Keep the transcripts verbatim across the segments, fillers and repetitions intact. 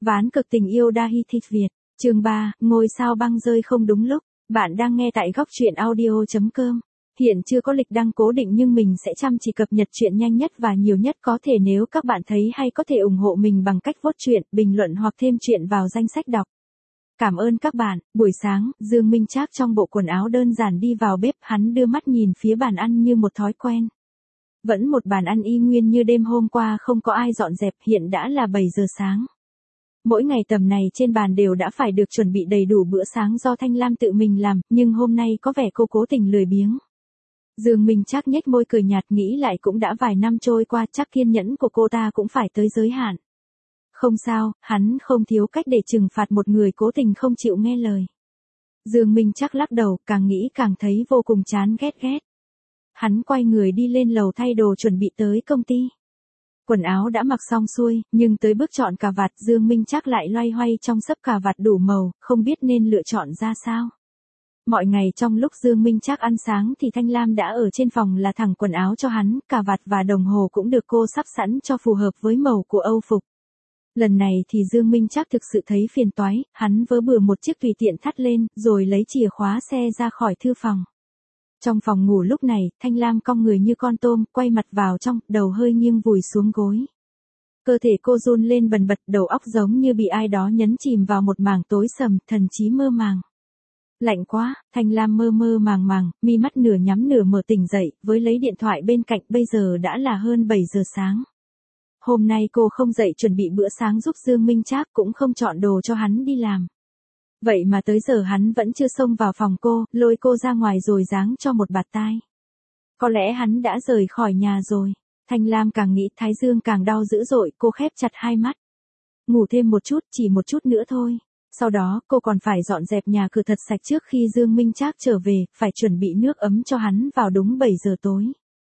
Ván cực tình yêu Dahi Thịt Việt, chương ba, ngôi sao băng rơi không đúng lúc. Bạn đang nghe tại góc truyện audio chấm com. Hiện chưa có lịch đăng cố định nhưng mình sẽ chăm chỉ cập nhật chuyện nhanh nhất và nhiều nhất có thể. Nếu các bạn thấy hay có thể ủng hộ mình bằng cách vote chuyện, bình luận hoặc thêm chuyện vào danh sách đọc. Cảm ơn các bạn. Buổi sáng, Dương Minh Trác trong bộ quần áo đơn giản đi vào bếp, hắn đưa mắt nhìn phía bàn ăn như một thói quen. Vẫn một bàn ăn y nguyên như đêm hôm qua, không có ai dọn dẹp, hiện đã là bảy giờ sáng. Mỗi ngày tầm này trên bàn đều đã phải được chuẩn bị đầy đủ bữa sáng do Thanh Lam tự mình làm, nhưng hôm nay có vẻ cô cố tình lười biếng. Dương Minh Trác nhếch môi cười nhạt, nghĩ lại cũng đã vài năm trôi qua, chắc kiên nhẫn của cô ta cũng phải tới giới hạn. Không sao, hắn không thiếu cách để trừng phạt một người cố tình không chịu nghe lời. Dương Minh Trác lắc đầu, càng nghĩ càng thấy vô cùng chán ghét ghét. Hắn quay người đi lên lầu thay đồ chuẩn bị tới công ty. Quần áo đã mặc xong xuôi, nhưng tới bước chọn cà vạt, Dương Minh Trác lại loay hoay trong xấp cà vạt đủ màu, không biết nên lựa chọn ra sao. Mọi ngày trong lúc Dương Minh Trác ăn sáng thì Thanh Lam đã ở trên phòng là thẳng quần áo cho hắn, cà vạt và đồng hồ cũng được cô sắp sẵn cho phù hợp với màu của Âu phục. Lần này thì Dương Minh Trác thực sự thấy phiền toái, hắn vớ bừa một chiếc tùy tiện thắt lên, rồi lấy chìa khóa xe ra khỏi thư phòng. Trong phòng ngủ lúc này, Thanh Lam cong người như con tôm, quay mặt vào trong, đầu hơi nghiêng vùi xuống gối. Cơ thể cô run lên bần bật, đầu óc giống như bị ai đó nhấn chìm vào một mảng tối sầm, thần trí mơ màng. Lạnh quá, Thanh Lam mơ mơ màng màng, mi mắt nửa nhắm nửa mở tỉnh dậy, với lấy điện thoại bên cạnh, bây giờ đã là hơn bảy giờ sáng. Hôm nay cô không dậy chuẩn bị bữa sáng giúp Dương Minh Trác, cũng không chọn đồ cho hắn đi làm. Vậy mà tới giờ hắn vẫn chưa xông vào phòng cô, lôi cô ra ngoài rồi giáng cho một bạt tai. Có lẽ hắn đã rời khỏi nhà rồi. Thanh Lam càng nghĩ thái dương càng đau dữ dội, cô khép chặt hai mắt. Ngủ thêm một chút, chỉ một chút nữa thôi. Sau đó, cô còn phải dọn dẹp nhà cửa thật sạch trước khi Dương Minh Trác trở về, phải chuẩn bị nước ấm cho hắn vào đúng bảy giờ tối.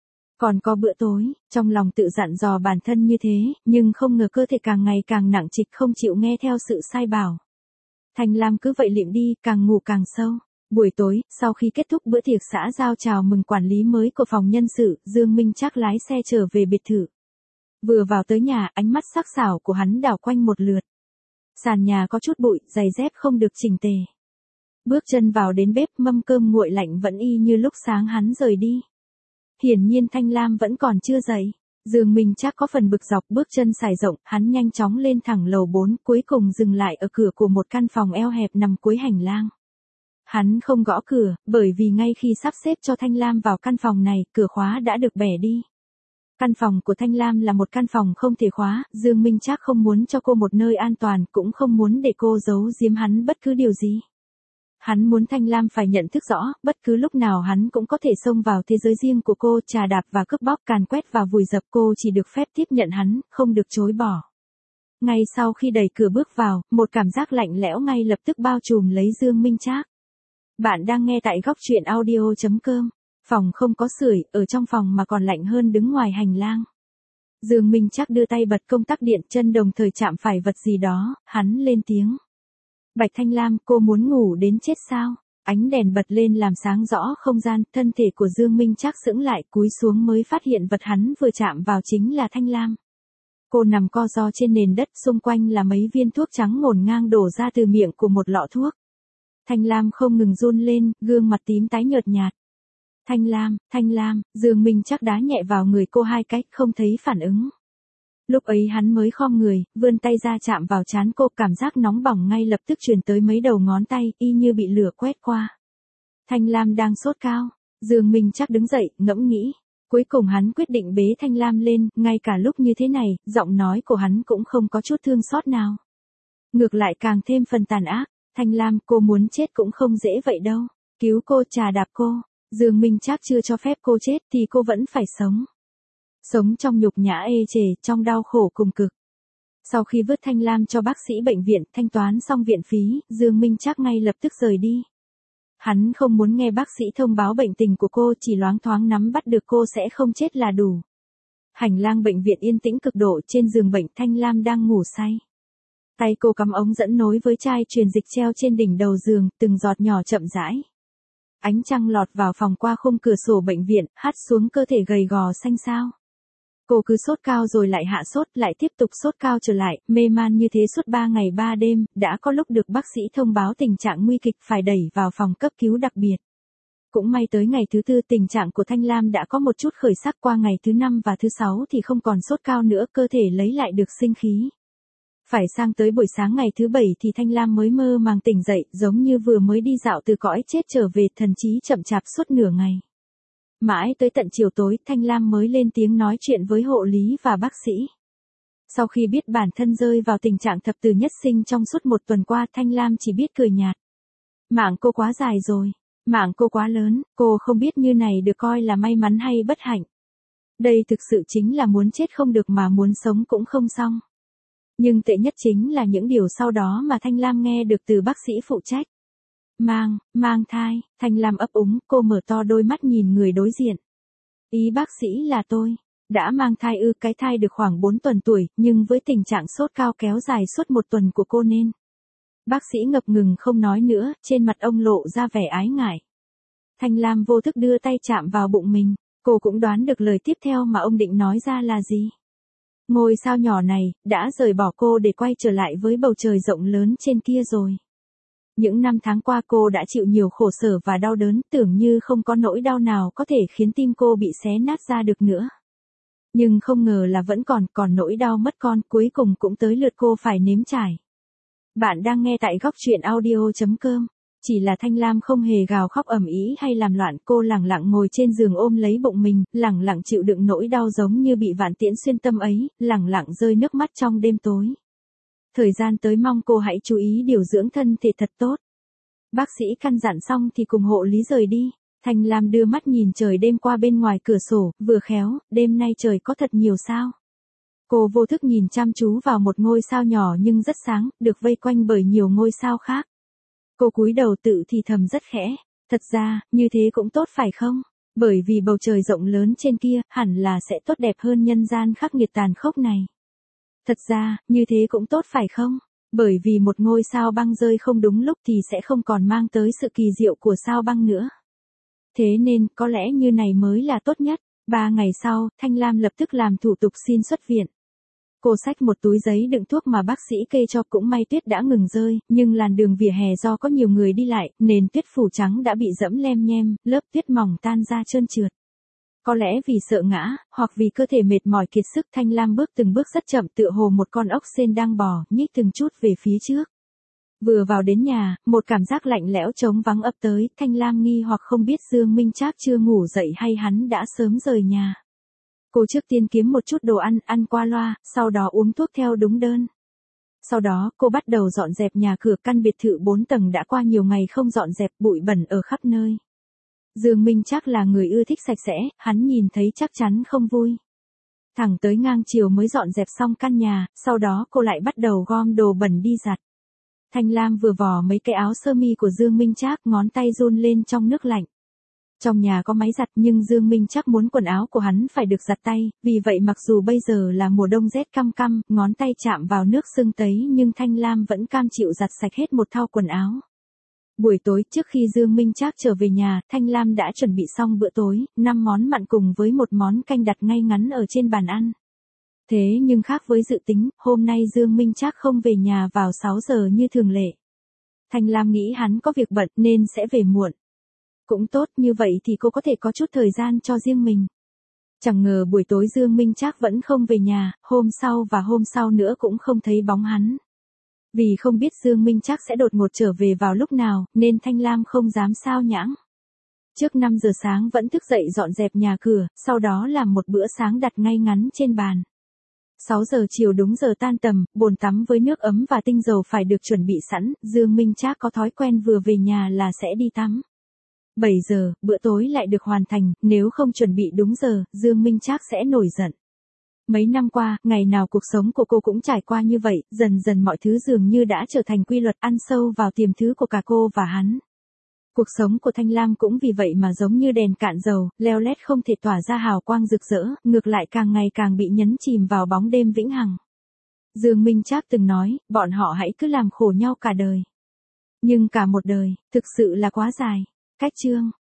Còn có bữa tối, trong lòng tự dặn dò bản thân như thế, nhưng không ngờ cơ thể càng ngày càng nặng trịch, không chịu nghe theo sự sai bảo. Thanh Lam cứ vậy liệm đi, càng ngủ càng sâu. Buổi tối, sau khi kết thúc bữa tiệc xã giao chào mừng quản lý mới của phòng nhân sự, Dương Minh Trác lái xe trở về biệt thự. Vừa vào tới nhà, ánh mắt sắc sảo của hắn đảo quanh một lượt. Sàn nhà có chút bụi, giày dép không được chỉnh tề. Bước chân vào đến bếp, mâm cơm nguội lạnh vẫn y như lúc sáng hắn rời đi. Hiển nhiên Thanh Lam vẫn còn chưa dậy. Dương Minh Trác có phần bực dọc, bước chân sải rộng, hắn nhanh chóng lên thẳng lầu bốn, cuối cùng dừng lại ở cửa của một căn phòng eo hẹp nằm cuối hành lang. Hắn không gõ cửa, bởi vì ngay khi sắp xếp cho Thanh Lam vào căn phòng này, cửa khóa đã được bẻ đi. Căn phòng của Thanh Lam là một căn phòng không thể khóa, Dương Minh Trác không muốn cho cô một nơi an toàn, cũng không muốn để cô giấu giếm hắn bất cứ điều gì. Hắn muốn Thanh Lam phải nhận thức rõ, bất cứ lúc nào hắn cũng có thể xông vào thế giới riêng của cô, trà đạp và cướp bóc, càn quét và vùi dập, cô chỉ được phép tiếp nhận hắn, không được chối bỏ. Ngay sau khi đẩy cửa bước vào, một cảm giác lạnh lẽo ngay lập tức bao trùm lấy Dương Minh Trác. Bạn đang nghe tại góc truyện audio chấm com. Phòng không có sưởi, ở trong phòng mà còn lạnh hơn đứng ngoài hành lang. Dương Minh Trác đưa tay bật công tắc điện, chân đồng thời chạm phải vật gì đó, hắn lên tiếng. Bạch Thanh Lam, cô muốn ngủ đến chết sao? Ánh đèn bật lên làm sáng rõ không gian, thân thể của Dương Minh Trác sững lại, cúi xuống mới phát hiện vật hắn vừa chạm vào chính là Thanh Lam. Cô nằm co ro trên nền đất, xung quanh là mấy viên thuốc trắng ngổn ngang đổ ra từ miệng của một lọ thuốc. Thanh Lam không ngừng run lên, gương mặt tím tái nhợt nhạt. Thanh Lam, Thanh Lam, Dương Minh Trác đá nhẹ vào người cô hai cách, không thấy phản ứng. Lúc ấy hắn mới khom người, vươn tay ra chạm vào trán cô, cảm giác nóng bỏng ngay lập tức truyền tới mấy đầu ngón tay, y như bị lửa quét qua. Thanh Lam đang sốt cao. Dương Minh Trác đứng dậy, ngẫm nghĩ. Cuối cùng hắn quyết định bế Thanh Lam lên, ngay cả lúc như thế này, giọng nói của hắn cũng không có chút thương xót nào. Ngược lại càng thêm phần tàn ác. Thanh Lam, cô muốn chết cũng không dễ vậy đâu. Cứu cô, trà đạp cô. Dương Minh Trác chưa cho phép cô chết thì cô vẫn phải sống. Sống trong nhục nhã ê chề, trong đau khổ cùng cực. Sau khi vứt Thanh Lam cho bác sĩ bệnh viện, thanh toán xong viện phí, Dương Minh Trác ngay lập tức rời đi. Hắn không muốn nghe bác sĩ thông báo bệnh tình của cô, chỉ loáng thoáng nắm bắt được cô sẽ không chết là đủ. Hành lang bệnh viện yên tĩnh cực độ, trên giường bệnh Thanh Lam đang ngủ say. Tay cô cắm ống dẫn nối với chai truyền dịch treo trên đỉnh đầu giường, từng giọt nhỏ chậm rãi. Ánh trăng lọt vào phòng qua khung cửa sổ bệnh viện, hắt xuống cơ thể gầy gò xanh xao. Cô cứ sốt cao rồi lại hạ sốt, lại tiếp tục sốt cao trở lại, mê man như thế suốt ba ngày ba đêm, đã có lúc được bác sĩ thông báo tình trạng nguy kịch phải đẩy vào phòng cấp cứu đặc biệt. Cũng may tới ngày thứ tư tình trạng của Thanh Lam đã có một chút khởi sắc, qua ngày thứ năm và thứ sáu thì không còn sốt cao nữa, cơ thể lấy lại được sinh khí. Phải sang tới buổi sáng ngày thứ bảy thì Thanh Lam mới mơ màng tỉnh dậy, giống như vừa mới đi dạo từ cõi chết trở về, thần trí chậm chạp suốt nửa ngày. Mãi tới tận chiều tối, Thanh Lam mới lên tiếng nói chuyện với hộ lý và bác sĩ. Sau khi biết bản thân rơi vào tình trạng thập tử nhất sinh trong suốt một tuần qua, Thanh Lam chỉ biết cười nhạt. Mạng cô quá dài rồi, mạng cô quá lớn, cô không biết như này được coi là may mắn hay bất hạnh. Đây thực sự chính là muốn chết không được mà muốn sống cũng không xong. Nhưng tệ nhất chính là những điều sau đó mà Thanh Lam nghe được từ bác sĩ phụ trách. Mang, mang thai, Thanh Lam ấp úng, cô mở to đôi mắt nhìn người đối diện. Ý bác sĩ là tôi, đã mang thai ư? Cái thai được khoảng bốn tuần tuổi, nhưng với tình trạng sốt cao kéo dài suốt một tuần của cô nên. Bác sĩ ngập ngừng không nói nữa, trên mặt ông lộ ra vẻ ái ngại. Thanh Lam vô thức đưa tay chạm vào bụng mình, cô cũng đoán được lời tiếp theo mà ông định nói ra là gì. Ngôi sao nhỏ này, đã rời bỏ cô để quay trở lại với bầu trời rộng lớn trên kia rồi. Những năm tháng qua cô đã chịu nhiều khổ sở và đau đớn, tưởng như không có nỗi đau nào có thể khiến tim cô bị xé nát ra được nữa. Nhưng không ngờ là vẫn còn, còn nỗi đau mất con cuối cùng cũng tới lượt cô phải nếm trải. Bạn đang nghe tại góc truyện audio chấm com. Chỉ là Thanh Lam không hề gào khóc ầm ĩ hay làm loạn, cô lẳng lặng ngồi trên giường ôm lấy bụng mình, lẳng lặng chịu đựng nỗi đau giống như bị vạn tiễn xuyên tâm ấy, lẳng lặng rơi nước mắt trong đêm tối. Thời gian tới mong cô hãy chú ý điều dưỡng thân thể thật tốt. Bác sĩ căn dặn xong thì cùng hộ lý rời đi. Thanh Lam đưa mắt nhìn trời đêm qua bên ngoài cửa sổ, vừa khéo, đêm nay trời có thật nhiều sao. Cô vô thức nhìn chăm chú vào một ngôi sao nhỏ nhưng rất sáng, được vây quanh bởi nhiều ngôi sao khác. Cô cúi đầu tự thì thầm rất khẽ, thật ra, như thế cũng tốt phải không? Bởi vì bầu trời rộng lớn trên kia, hẳn là sẽ tốt đẹp hơn nhân gian khắc nghiệt tàn khốc này. Thật ra, như thế cũng tốt phải không? Bởi vì một ngôi sao băng rơi không đúng lúc thì sẽ không còn mang tới sự kỳ diệu của sao băng nữa. Thế nên, có lẽ như này mới là tốt nhất. Ba ngày sau, Thanh Lam lập tức làm thủ tục xin xuất viện. Cô xách một túi giấy đựng thuốc mà bác sĩ kê cho, cũng may tuyết đã ngừng rơi, nhưng làn đường vỉa hè do có nhiều người đi lại, nền tuyết phủ trắng đã bị dẫm lem nhem, lớp tuyết mỏng tan ra trơn trượt. Có lẽ vì sợ ngã, hoặc vì cơ thể mệt mỏi kiệt sức, Thanh Lam bước từng bước rất chậm, tựa hồ một con ốc sên đang bò, nhích từng chút về phía trước. Vừa vào đến nhà, một cảm giác lạnh lẽo trống vắng ập tới, Thanh Lam nghi hoặc không biết Dương Minh Trác chưa ngủ dậy hay hắn đã sớm rời nhà. Cô trước tiên kiếm một chút đồ ăn, ăn qua loa, sau đó uống thuốc theo đúng đơn. Sau đó, cô bắt đầu dọn dẹp nhà cửa, căn biệt thự bốn tầng đã qua nhiều ngày không dọn dẹp, bụi bẩn ở khắp nơi. Dương Minh Trác là người ưa thích sạch sẽ, hắn nhìn thấy chắc chắn không vui. Thẳng tới ngang chiều mới dọn dẹp xong căn nhà, sau đó cô lại bắt đầu gom đồ bẩn đi giặt. Thanh Lam vừa vò mấy cái áo sơ mi của Dương Minh Trác, ngón tay run lên trong nước lạnh. Trong nhà có máy giặt nhưng Dương Minh Trác muốn quần áo của hắn phải được giặt tay, vì vậy mặc dù bây giờ là mùa đông rét căm căm, ngón tay chạm vào nước sưng tấy nhưng Thanh Lam vẫn cam chịu giặt sạch hết một thau quần áo. Buổi tối trước khi Dương Minh Trác trở về nhà, Thanh Lam đã chuẩn bị xong bữa tối, năm món mặn cùng với một món canh đặt ngay ngắn ở trên bàn ăn. Thế nhưng khác với dự tính, hôm nay Dương Minh Trác không về nhà vào sáu giờ như thường lệ. Thanh Lam nghĩ hắn có việc bận nên sẽ về muộn. Cũng tốt, như vậy thì cô có thể có chút thời gian cho riêng mình. Chẳng ngờ buổi tối Dương Minh Trác vẫn không về nhà, hôm sau và hôm sau nữa cũng không thấy bóng hắn. Vì không biết Dương Minh Trác sẽ đột ngột trở về vào lúc nào, nên Thanh Lam không dám sao nhãng. Trước năm giờ sáng vẫn thức dậy dọn dẹp nhà cửa, sau đó làm một bữa sáng đặt ngay ngắn trên bàn. sáu giờ chiều đúng giờ tan tầm, bồn tắm với nước ấm và tinh dầu phải được chuẩn bị sẵn, Dương Minh Trác có thói quen vừa về nhà là sẽ đi tắm. bảy giờ, bữa tối lại được hoàn thành, nếu không chuẩn bị đúng giờ, Dương Minh Trác sẽ nổi giận. Mấy năm qua, ngày nào cuộc sống của cô cũng trải qua như vậy, dần dần mọi thứ dường như đã trở thành quy luật, ăn sâu vào tiềm thức của cả cô và hắn. Cuộc sống của Thanh Lam cũng vì vậy mà giống như đèn cạn dầu, leo lét không thể tỏa ra hào quang rực rỡ, ngược lại càng ngày càng bị nhấn chìm vào bóng đêm vĩnh hằng. Dương Minh Trác từng nói, bọn họ hãy cứ làm khổ nhau cả đời. Nhưng cả một đời, thực sự là quá dài. Cách chương